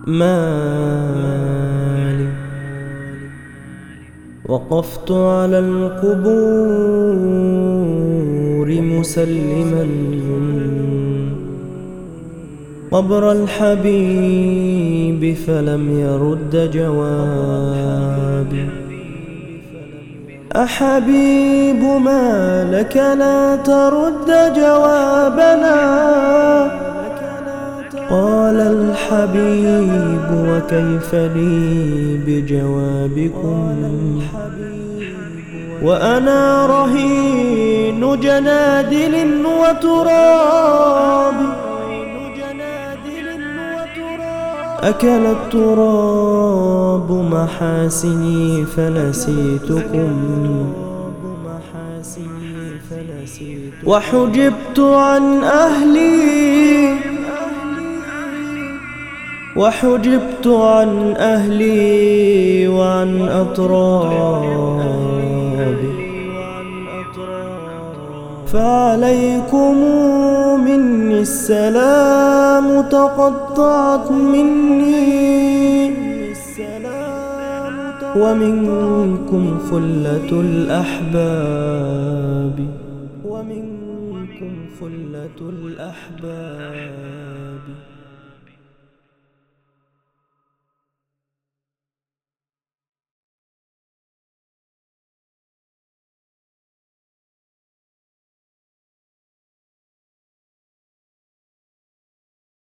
مالي. وقفت على القبور مسلما قبر الحبيب فلم يرد جوابي. أحبيب ما لك لا ترد جوابنا؟ قال الحبيب وكيف لي بجوابكم وأنا رهين جنادل وتراب. أكل التراب محاسني فنسيتكم وحجبت عن أهلي وعن أطرابي. فعليكم مني السلام تقطعت مني ومنكم خلة الأحباب.